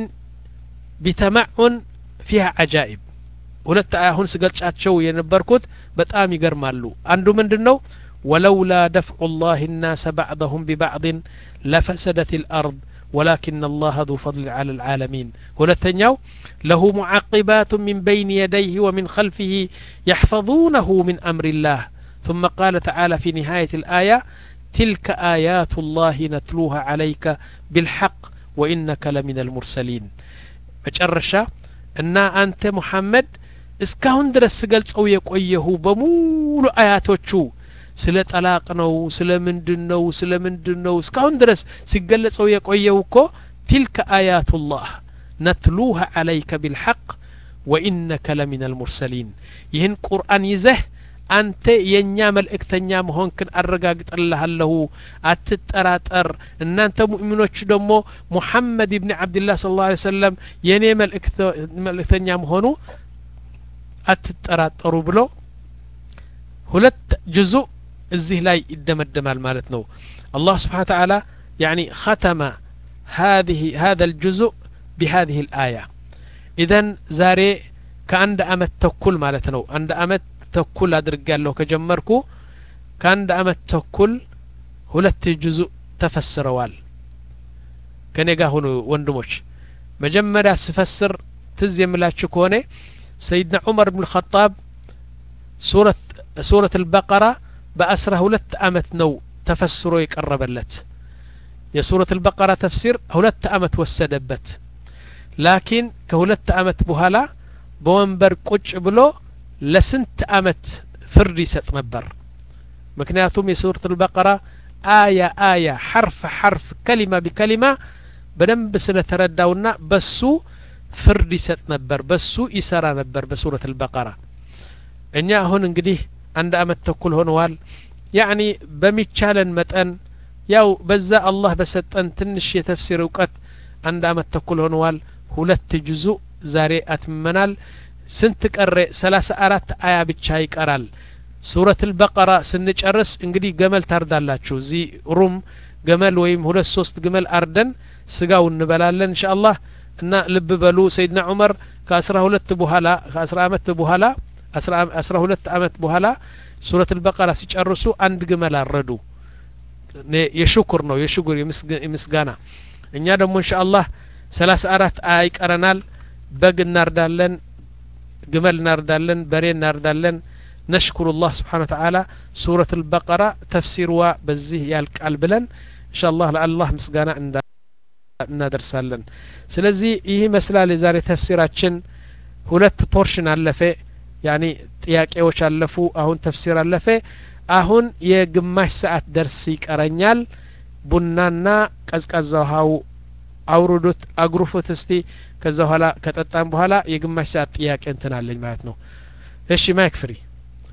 بتمعن فيها عجائب. ሁለት አሁን ስገልጻቸው የነበርኩት በጣም ይገርማሉ። አንዱ ምንድነው ولولا دفع الله الناس بعضهم ببعض لفسدت الأرض ولكن الله ذو فضل على العالمين. ሁለተኛው له معقبات من بين يديه ومن خلفه يحفظونه من أمر الله. ثم قال تعالى في نهاية الآية تلك آيات الله نتلوها عليك بالحق وإنك لمن المرسلين. መጨረሻ እና አንተ ሙሐመድ እስካሁን ድረስ ስገልጸው የቆየሁ በሙሉ አያቶቹ ስለ ጠላቅ ነው ስለ ምንድነው ስለ ምንድነው እስካሁን ድረስ ሲገለጸው የቆየው እኮ تلك آيات الله نتلوها عليك بالحق وإنك لمن المرسلين ይህን ቁርአን ይዘህ አንተ የኛ መልእክተኛ መሆንክን አረጋግጥልሃለሁ አትጠራጠር እናንተ ሙእሚኖች ደግሞ ሙሐመድ ኢብኑ አብዱላህ ሰለላሁ ዐለይሂ ወሰለም የኔ መልእክተኛ መሆኑ አትጠራጠሩ ብሎ ሁለት ጁዙእ እዚህ ላይ ይደመደማል ማለት ነው አላህ Subhanahu Wa Ta'ala يعني ختم هذه هذا الجزء بهذه الآية إذن زاري كأند أمت تكل ማለት ነው አንድ አመት ተኩል አድርጋለሁ ከጀመርኩ ከአንድ አመት ተኩል ሁለት ጁዙእ ተፈስረዋል ከኔ ጋር ሆኖ ወንድሞች መጀመሪያ ስፈስር ትዝ የምላችሁ ከሆነ ሰይድና ዑመር ኢብኑ الخطاب ሱረት ሱረት البقرة በአስራ ሁለት አመት ነው ተፈስሮ የቀረበለት የሱረት البقرة ተፍሲር ሁለት አመት ወሰደበት ላኪን ከሁለት አመት በኋላ በወንበር ቁጭ ብሎ ለስንት አመት ፍርድ ይሰጥ ነበር ምክንያቱም የሱረት البقرة አያ አያ حرف حرف كلمة بكلمة በደንብ ስለተረዳውና በሱ ፍርድ ይሰጥ ነበር በሱ ይሰራ ነበር በሱረት البقرة እኛ አሁን እንግዲህ አንድ አመት ተኩል ሆነዋል يعني በሚቻለን መጠን ያው በዛ አላህ በሰጠን ትንሽ የተፍሲር ዕውቀት አንድ አመት ተኩል ሆነዋል ሁለት ጁዙእ ዛሬ አትመናል ስንት ቀረ ሰላሳ አራት አያ ብቻ ይቀራል ሱረት البقرة ስንጨርስ እንግዲህ ገመል ታርዳላችሁ እዚ ሩም ገመል ወይም ሁለት ሶስት ገመል አርደን ስጋው እንበላለን ኢንሻአላህ እና ልብ በሉ ሰይድና ዑመር ከ12 በኋላ ከ10 አመት በኋላ አስራ ሁለት አመት በኋላ ሱረት البقرة ሲጨርሱ አንድ ገመል አረዱ የሽኩር ነው የሽኩር የምስጋና እኛ ደግሞ ኢንሻአላህ ሰላሳ አራት አያ ይቀረናል በግ እናርዳለን ግመል እናርዳለን በሬ እናርዳለን نشكر الله سبحانه وتعالى سورة البقرة تفسيرها بزيه يالقال بلن إن شاء الله لله مسغانا እናደርሳለን ስለዚህ ይሄ መስላል የዛሬ ተፍሲራችን ሁለት ፖርሽን አለፈ ያኒ ጥያቄዎች አለፉ አሁን ተፍሲር አለፈ አሁን የግማሽ ሰዓት ደርስ ይቀረኛል ቡናና ቀዝቃዛ ውሃው አውሩዱት አግሩፉት እስቲ ከዛ በኋላ ከጠጣን በኋላ የግማሽ ሰዓት ጥያቄ እንተናለኝ ማለት ነው እሺ ማይክ ፍሪ